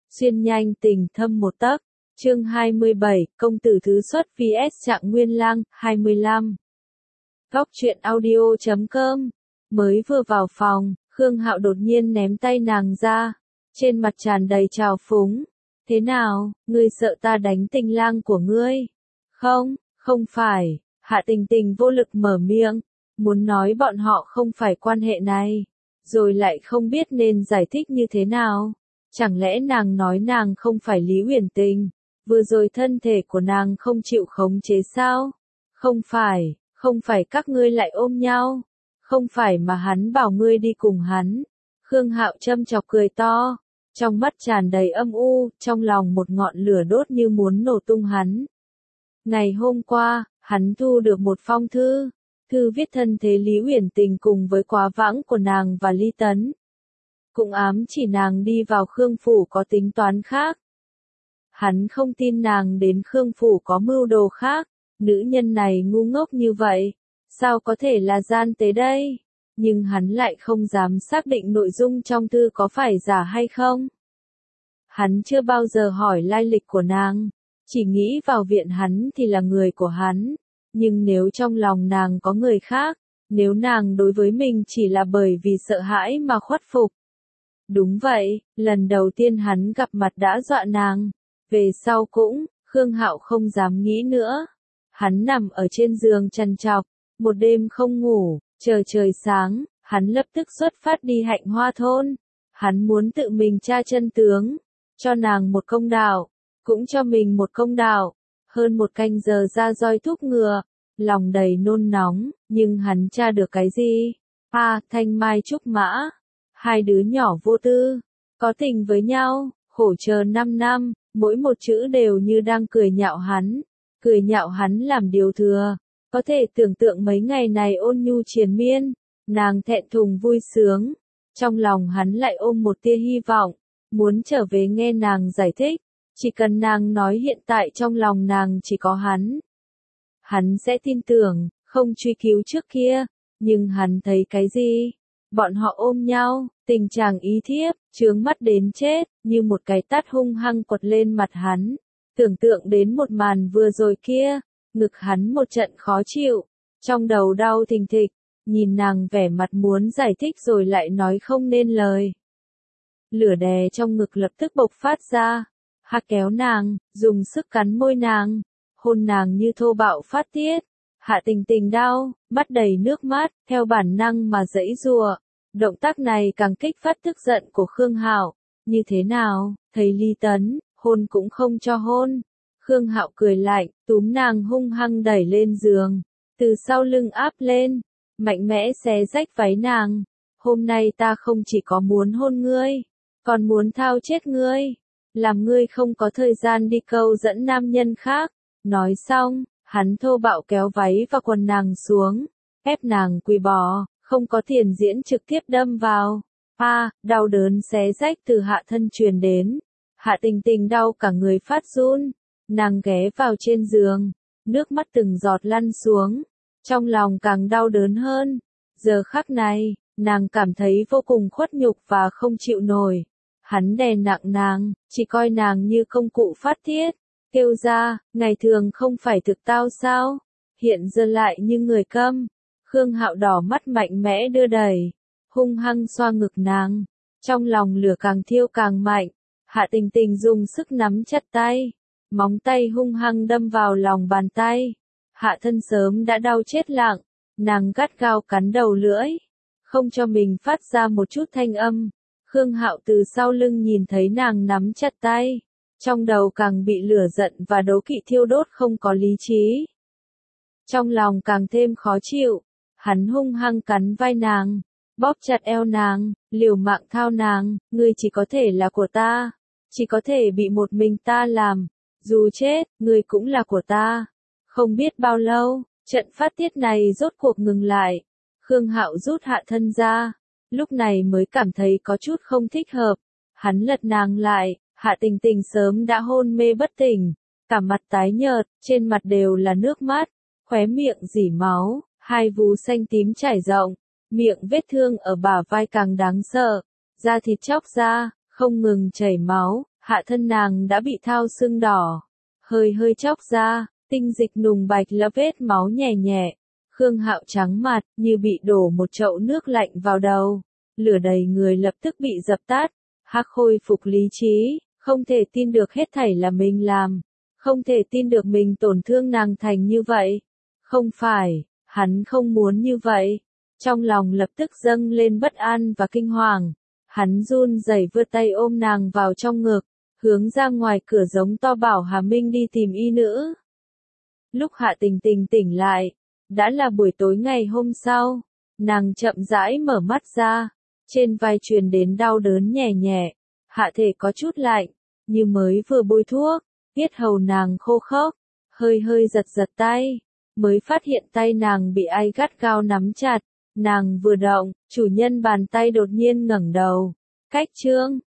xuyên nhanh tình thâm một tấc. Chương 27, công tử thứ xuất vs Trạng Nguyên Lang, 25. Góc truyện audio.com. Mới vừa vào phòng, Khương Hạo đột nhiên ném tay nàng ra, trên mặt tràn đầy trào phúng. Thế nào, ngươi sợ ta đánh Tình Lang của ngươi? Không, không phải. Hạ Tình Tình vô lực mở miệng, muốn nói bọn họ không phải quan hệ này, rồi lại không biết nên giải thích như thế nào. Chẳng lẽ nàng nói nàng không phải Lý Uyển Tình, vừa rồi thân thể của nàng không chịu khống chế sao? Không phải các ngươi lại ôm nhau, không phải mà hắn bảo ngươi đi cùng hắn. Khương Hạo châm chọc cười to, trong mắt tràn đầy âm u, trong lòng một ngọn lửa đốt như muốn nổ tung hắn. Ngày hôm qua, hắn thu được một phong thư, thư viết thân thế Lý Uyển Tình cùng với quá vãng của nàng và Ly Tấn. Cũng ám chỉ nàng đi vào Khương Phủ có tính toán khác. Hắn không tin nàng đến Khương Phủ có mưu đồ khác, nữ nhân này ngu ngốc như vậy, sao có thể là gian tế đây? Nhưng hắn lại không dám xác định nội dung trong thư có phải giả hay không. Hắn chưa bao giờ hỏi lai lịch của nàng, chỉ nghĩ vào viện hắn thì là người của hắn, nhưng nếu trong lòng nàng có người khác, nếu nàng đối với mình chỉ là bởi vì sợ hãi mà khuất phục. Đúng vậy, lần đầu tiên hắn gặp mặt đã dọa nàng, về sau cũng, Khương Hạo không dám nghĩ nữa. Hắn nằm ở trên giường trằn trọc, một đêm không ngủ, chờ trời sáng, hắn lập tức xuất phát đi Hạnh Hoa thôn. Hắn muốn tự mình tra chân tướng, cho nàng một công đạo, cũng cho mình một công đạo. Hơn một canh giờ ra roi thúc ngựa, lòng đầy nôn nóng, nhưng hắn tra được cái gì? Thanh mai trúc mã. Hai đứa nhỏ vô tư, có tình với nhau, khổ chờ 5 năm, mỗi một chữ đều như đang cười nhạo hắn làm điều thừa. Có thể tưởng tượng mấy ngày này ôn nhu triền miên, nàng thẹn thùng vui sướng, trong lòng hắn lại ôm một tia hy vọng, muốn trở về nghe nàng giải thích, chỉ cần nàng nói hiện tại trong lòng nàng chỉ có hắn sẽ tin tưởng, không truy cứu trước kia, nhưng hắn thấy cái gì? Bọn họ ôm nhau, tình chàng ý thiếp, chướng mắt đến chết, như một cái tát hung hăng quật lên mặt hắn. Tưởng tượng đến một màn vừa rồi kia, ngực hắn một trận khó chịu, trong đầu đau thình thịch, nhìn nàng vẻ mặt muốn giải thích rồi lại nói không nên lời. Lửa đè trong ngực lập tức bộc phát ra, Hạ kéo nàng, dùng sức cắn môi nàng, hôn nàng như thô bạo phát tiết. Hạ Tình Tình đau, mắt đầy nước mắt, theo bản năng mà giãy giụa. Động tác này càng kích phát tức giận của Khương Hạo. Như thế nào, thấy Ly Tấn, hôn cũng không cho hôn. Khương Hạo cười lạnh, túm nàng hung hăng đẩy lên giường, từ sau lưng áp lên, mạnh mẽ xé rách váy nàng. Hôm nay ta không chỉ có muốn hôn ngươi, còn muốn thao chết ngươi, làm ngươi không có thời gian đi câu dẫn nam nhân khác. Nói xong, hắn thô bạo kéo váy và quần nàng xuống, ép nàng quỳ bò, không có tiền diễn trực tiếp đâm vào. Đau đớn xé rách từ hạ thân truyền đến. Hạ Tình Tình đau cả người phát run, nàng ghé vào trên giường, nước mắt từng giọt lăn xuống, trong lòng càng đau đớn hơn. Giờ khắc này, nàng cảm thấy vô cùng khuất nhục và không chịu nổi. Hắn đè nặng nàng, chỉ coi nàng như công cụ phát tiết, kêu ra, ngày thường không phải thực tao sao, hiện giờ lại như người câm. Khương Hạo đỏ mắt mạnh mẽ đưa đẩy, hung hăng xoa ngực nàng, trong lòng lửa càng thiêu càng mạnh. Hạ Tình Tình dùng sức nắm chặt tay, móng tay hung hăng đâm vào lòng bàn tay. Hạ thân sớm đã đau chết lặng, nàng gắt gao cắn đầu lưỡi, không cho mình phát ra một chút thanh âm. Khương Hạo từ sau lưng nhìn thấy nàng nắm chặt tay, trong đầu càng bị lửa giận và đố kỵ thiêu đốt không có lý trí. Trong lòng càng thêm khó chịu, hắn hung hăng cắn vai nàng, bóp chặt eo nàng, liều mạng thao nàng, ngươi chỉ có thể là của ta, chỉ có thể bị một mình ta làm, dù chết, ngươi cũng là của ta. Không biết bao lâu, trận phát tiết này rốt cuộc ngừng lại. Khương Hạo rút hạ thân ra, lúc này mới cảm thấy có chút không thích hợp. Hắn lật nàng lại, Hạ Tình Tình sớm đã hôn mê bất tỉnh, cả mặt tái nhợt, trên mặt đều là nước mắt, khóe miệng rỉ máu, hai vú xanh tím trải rộng, miệng vết thương ở bả vai càng đáng sợ, da thịt chóc ra, không ngừng chảy máu, hạ thân nàng đã bị thao sưng đỏ, hơi hơi chóc ra, tinh dịch nùng bạch lấp vết máu nhẹ nhẹ. Khương Hạo trắng mặt, như bị đổ một chậu nước lạnh vào đầu, lửa đầy người lập tức bị dập tắt, Hắc khôi phục lý trí, không thể tin được hết thảy là mình làm, không thể tin được mình tổn thương nàng thành như vậy. Không phải, hắn không muốn như vậy. Trong lòng lập tức dâng lên bất an và kinh hoàng, hắn run rẩy vươn tay ôm nàng vào trong ngực, hướng ra ngoài cửa giống to bảo Hà Minh đi tìm y nữ. Lúc Hạ Tình Tình tỉnh lại, đã là buổi tối ngày hôm sau, nàng chậm rãi mở mắt ra, trên vai truyền đến đau đớn nhẹ nhẹ, hạ thể có chút lạnh, như mới vừa bôi thuốc, yết hầu nàng khô khốc, hơi hơi giật giật tay, mới phát hiện tay nàng bị ai gắt gao nắm chặt, nàng vừa động, chủ nhân bàn tay đột nhiên ngẩng đầu, cách chương